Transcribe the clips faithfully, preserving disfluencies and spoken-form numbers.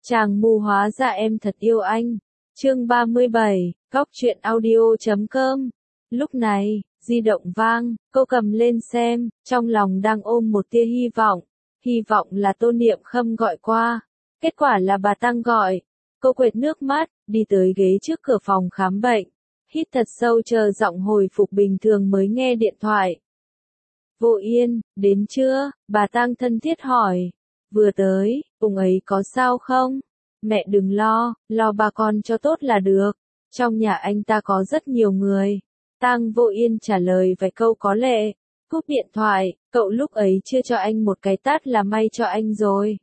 Chàng mù hóa ra em thật yêu anh. Chương ba mươi bảy, góc truyện audio chấm com. Lúc này, di động vang, cô cầm lên xem, trong lòng đang ôm một tia hy vọng. Hy vọng là Tô Niệm Khâm gọi qua. Kết quả là bà Tăng gọi. Cô quệt nước mắt, đi tới ghế trước cửa phòng khám bệnh. Hít thật sâu chờ giọng hồi phục bình thường mới nghe điện thoại. Vô Yên, đến chưa? Bà Tăng thân thiết hỏi. Vừa tới, ông ấy có sao không? Mẹ đừng lo, lo bà con cho tốt là được. Trong nhà anh ta có rất nhiều người. Tang Vô Yên trả lời vài câu có lệ. Cúp điện thoại, cậu lúc ấy chưa cho anh một cái tát là may cho anh rồi.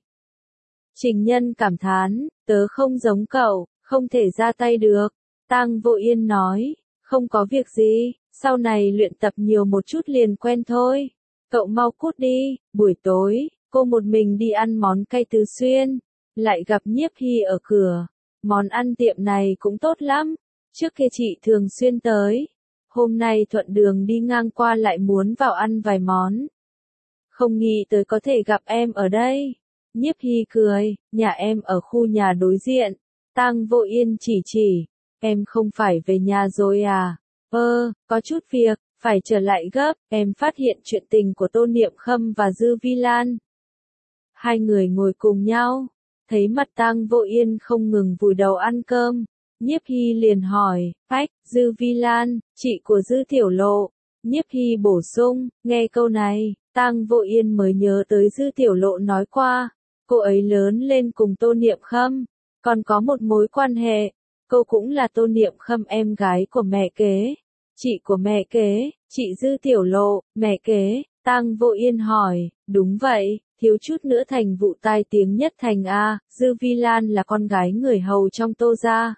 Trình Nhân cảm thán, tớ không giống cậu, không thể ra tay được. Tang Vô Yên nói, không có việc gì, sau này luyện tập nhiều một chút liền quen thôi. Cậu mau cút đi, buổi tối, cô một mình đi ăn món cay Tứ Xuyên, lại gặp Nhiếp Hy ở cửa. Món ăn tiệm này cũng tốt lắm, trước kia chị thường xuyên tới. Hôm nay thuận đường đi ngang qua lại muốn vào ăn vài món. Không nghĩ tới có thể gặp em ở đây. Nhiếp Hy cười, nhà em ở khu nhà đối diện. Tang Vô Yên chỉ chỉ, em không phải về nhà rồi à? Ơ, có chút việc, phải trở lại gấp. Em phát hiện chuyện tình của Tô Niệm Khâm và Dư Vi Lan. Hai người ngồi cùng nhau, thấy mặt Tang Vô Yên không ngừng vùi đầu ăn cơm. Nhiếp Hy liền hỏi, ách, Dư Vi Lan, chị của Dư Tiểu Lộ. Nhiếp Hy bổ sung, nghe câu này, Tang Vô Yên mới nhớ tới Dư Tiểu Lộ nói qua. Cô ấy lớn lên cùng Tô Niệm Khâm, còn có một mối quan hệ. Cô cũng là Tô Niệm Khâm em gái của mẹ kế. Chị của mẹ kế, chị Dư Tiểu Lộ, mẹ kế. Tang Vô Yên hỏi, đúng vậy, thiếu chút nữa thành vụ tai tiếng nhất thành A. Dư Vi Lan là con gái người hầu trong Tô gia.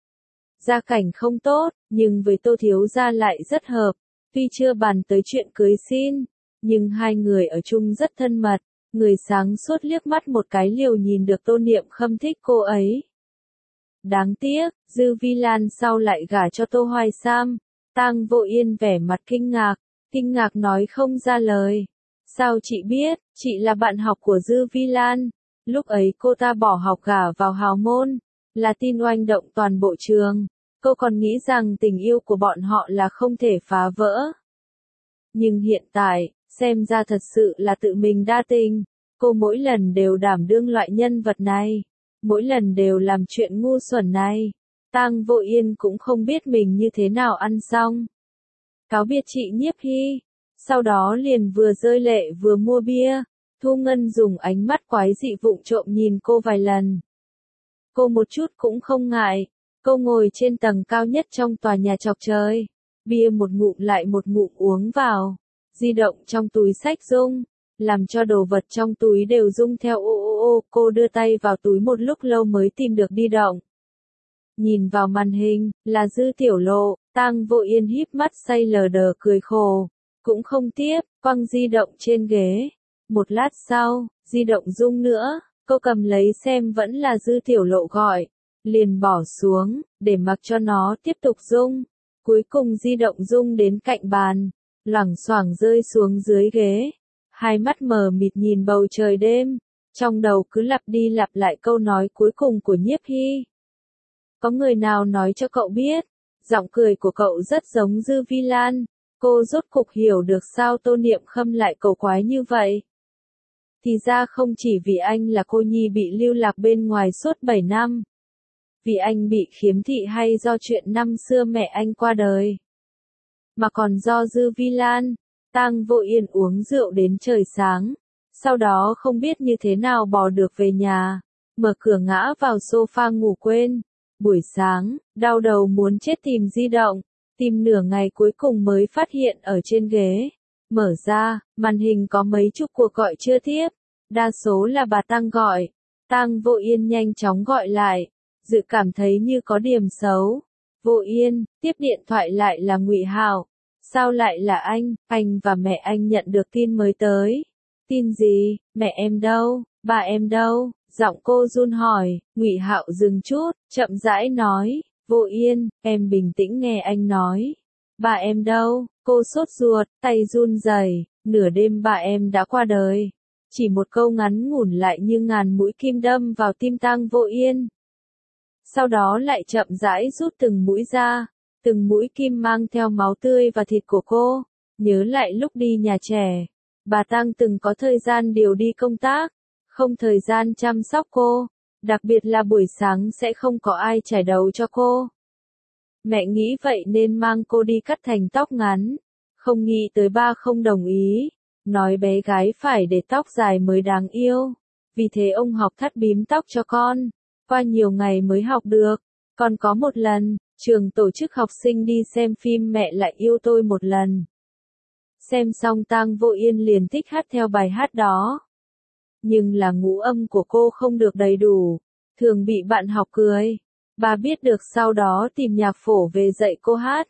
Gia cảnh không tốt, nhưng với Tô thiếu gia lại rất hợp. Tuy chưa bàn tới chuyện cưới xin, nhưng hai người ở chung rất thân mật. Người sáng suốt liếc mắt một cái liều nhìn được Tô Niệm Khâm thích cô ấy. Đáng tiếc, Dư Vi Lan sau lại gả cho Tô Hoài Sam. Tang Vô Yên vẻ mặt kinh ngạc, kinh ngạc nói không ra lời. Sao chị biết, chị là bạn học của Dư Vi Lan. Lúc ấy cô ta bỏ học gả vào hào môn, là tin oanh động toàn bộ trường. Cô còn nghĩ rằng tình yêu của bọn họ là không thể phá vỡ. Nhưng hiện tại, xem ra thật sự là tự mình đa tình. Cô mỗi lần đều đảm đương loại nhân vật này. Mỗi lần đều làm chuyện ngu xuẩn này. Tang Vô Yên cũng không biết mình như thế nào ăn xong. Cáo biệt chị Nhiếp Hy. Sau đó liền vừa rơi lệ vừa mua bia. Thu Ngân dùng ánh mắt quái dị vụng trộm nhìn cô vài lần. Cô một chút cũng không ngại. Cô ngồi trên tầng cao nhất trong tòa nhà chọc trời. Bia một ngụm lại một ngụm uống vào. Di động trong túi xách rung. Làm cho đồ vật trong túi đều rung theo ô ô ô. Cô đưa tay vào túi một lúc lâu mới tìm được đi động. Nhìn vào màn hình, là Dư Tiểu Lộ. Tang Vô Yên híp mắt say lờ đờ cười khổ. Cũng không tiếp, quăng di động trên ghế. Một lát sau, di động rung nữa. Cô cầm lấy xem vẫn là Dư Tiểu Lộ gọi. Liền bỏ xuống, để mặc cho nó tiếp tục rung. Cuối cùng di động rung đến cạnh bàn. Loảng xoảng rơi xuống dưới ghế. Hai mắt mờ mịt nhìn bầu trời đêm. Trong đầu cứ lặp đi lặp lại câu nói cuối cùng của Nhiếp Hy. Có người nào nói cho cậu biết, giọng cười của cậu rất giống Dư Vi Lan. Cô rốt cục hiểu được sao Tô Niệm Khâm lại cầu quái như vậy. Thì ra không chỉ vì anh là cô nhi bị lưu lạc bên ngoài suốt bảy năm. Vì anh bị khiếm thị hay do chuyện năm xưa mẹ anh qua đời. Mà còn do Dư Vi Lan. Tang Vô Yên uống rượu đến trời sáng. Sau đó không biết như thế nào bò được về nhà. Mở cửa ngã vào sofa ngủ quên. Buổi sáng, đau đầu muốn chết tìm di động. Tìm nửa ngày cuối cùng mới phát hiện ở trên ghế. Mở ra, màn hình có mấy chục cuộc gọi chưa tiếp. Đa số là bà Tăng gọi. Tang Vô Yên nhanh chóng gọi lại. Dự cảm thấy như có điểm xấu. Vô Yên, tiếp điện thoại lại là Ngụy Hạo. Sao lại là anh? Anh và mẹ anh nhận được tin mới tới. Tin gì? Mẹ em đâu? Ba em đâu? Giọng cô run hỏi. Ngụy Hạo dừng chút, chậm rãi nói. Vô Yên, em bình tĩnh nghe anh nói. Ba em đâu? Cô sốt ruột, tay run rẩy. Nửa đêm ba em đã qua đời. chỉ một câu ngắn ngủn lại như ngàn mũi kim đâm vào tim Tang Vô Yên. Sau đó lại chậm rãi rút từng mũi ra, từng mũi kim mang theo máu tươi và thịt của cô. Nhớ lại lúc đi nhà trẻ, bà Tang từng có thời gian điều đi công tác, không thời gian chăm sóc cô, đặc biệt là buổi sáng sẽ không có ai chải đầu cho cô. Mẹ nghĩ vậy nên mang cô đi cắt thành tóc ngắn, không nghĩ tới ba không đồng ý, nói bé gái phải để tóc dài mới đáng yêu, vì thế ông học thắt bím tóc cho con, qua nhiều ngày mới học được. Còn có một lần, trường tổ chức học sinh đi xem phim Mẹ Lại Yêu Tôi một lần. Xem xong Tang Vô Yên liền thích hát theo bài hát đó. Nhưng là ngũ âm của cô không được đầy đủ, thường bị bạn học cười. Bà biết được sau đó tìm nhạc phổ về dạy cô hát.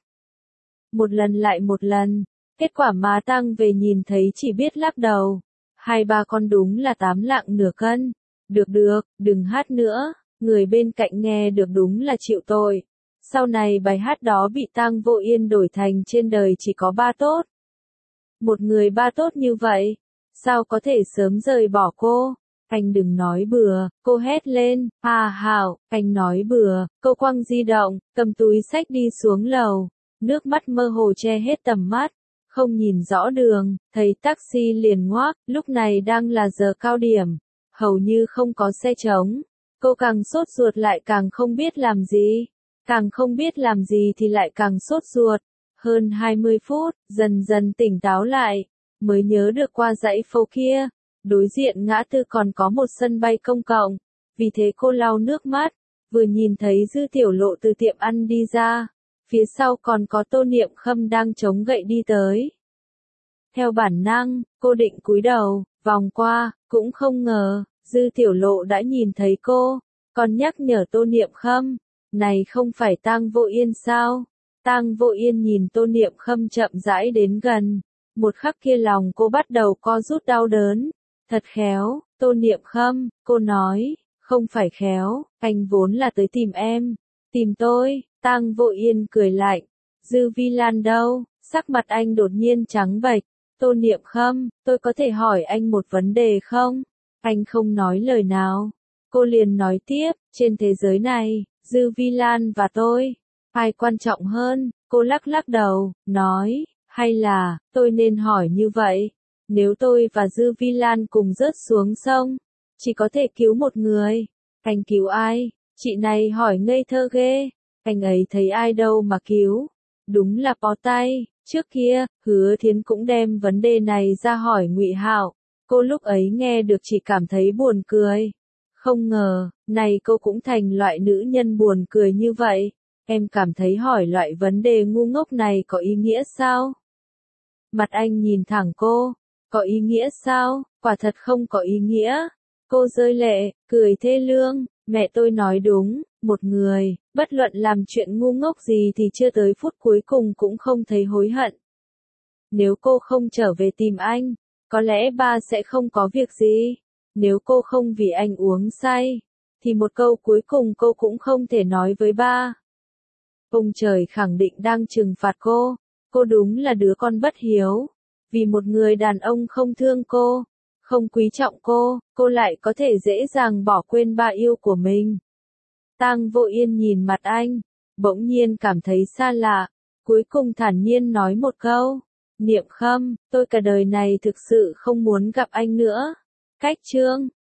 Một lần lại một lần, kết quả má Tang về nhìn thấy chỉ biết lắc đầu. Hai ba con đúng là tám lạng nửa cân. Được được, đừng hát nữa, người bên cạnh nghe được đúng là chịu tội. Sau này bài hát đó bị Tang Vô Yên đổi thành trên đời chỉ có ba tốt. Một người ba tốt như vậy, sao có thể sớm rời bỏ cô? Anh đừng nói bừa, cô hét lên, Hà Hảo, anh nói bừa, cô quăng di động, cầm túi xách đi xuống lầu, nước mắt mơ hồ che hết tầm mắt, không nhìn rõ đường, thấy taxi liền ngoác, lúc này đang là giờ cao điểm, hầu như không có xe trống, cô càng sốt ruột lại càng không biết làm gì, càng không biết làm gì thì lại càng sốt ruột, hơn hai mươi phút, dần dần tỉnh táo lại, mới nhớ được qua dãy phố kia. Đối diện ngã tư còn có một sân bay công cộng, vì thế cô lau nước mắt, vừa nhìn thấy Dư Tiểu Lộ từ tiệm ăn đi ra, phía sau còn có Tô Niệm Khâm đang chống gậy đi tới. Theo bản năng, cô định cúi đầu, vòng qua, cũng không ngờ, Dư Tiểu Lộ đã nhìn thấy cô, còn nhắc nhở Tô Niệm Khâm, này không phải Tang Vô Yên sao? Tang Vô Yên nhìn Tô Niệm Khâm chậm rãi đến gần, một khắc kia lòng cô bắt đầu co rút đau đớn. Thật khéo, Tô Niệm Khâm, cô nói, không phải khéo, anh vốn là tới tìm em, tìm tôi. Tang Vô Yên cười lạnh, Dư Vi Lan đâu? Sắc mặt anh đột nhiên trắng bệch. Tô Niệm Khâm, tôi có thể hỏi anh một vấn đề không? Anh không nói lời nào. Cô liền nói tiếp, trên thế giới này, Dư Vi Lan và tôi, ai quan trọng hơn? Cô lắc lắc đầu, nói, hay là, tôi nên hỏi như vậy? Nếu tôi và Dư Vi Lan cùng rớt xuống sông, chỉ có thể cứu một người, anh cứu ai? Chị này hỏi ngây thơ ghê, anh ấy thấy ai đâu mà cứu, đúng là bó tay. Trước kia, Hứa Thiến cũng đem vấn đề này ra hỏi Ngụy Hạo, cô lúc ấy nghe được chỉ cảm thấy buồn cười. Không ngờ, này cô cũng thành loại nữ nhân buồn cười như vậy, em cảm thấy hỏi loại vấn đề ngu ngốc này có ý nghĩa sao? Mặt anh nhìn thẳng cô. Có ý nghĩa sao? Quả thật không có ý nghĩa. Cô rơi lệ, cười thê lương, mẹ tôi nói đúng, một người, bất luận làm chuyện ngu ngốc gì thì chưa tới phút cuối cùng cũng không thấy hối hận. Nếu cô không trở về tìm anh, có lẽ ba sẽ không có việc gì. Nếu cô không vì anh uống say, thì một câu cuối cùng cô cũng không thể nói với ba. Ông trời khẳng định đang trừng phạt cô, cô đúng là đứa con bất hiếu. Vì một người đàn ông không thương cô, không quý trọng cô, cô lại có thể dễ dàng bỏ quên ba yêu của mình. Tang Vô Yên nhìn mặt anh, bỗng nhiên cảm thấy xa lạ, cuối cùng thản nhiên nói một câu, Niệm Khâm, tôi cả đời này thực sự không muốn gặp anh nữa. Cách chương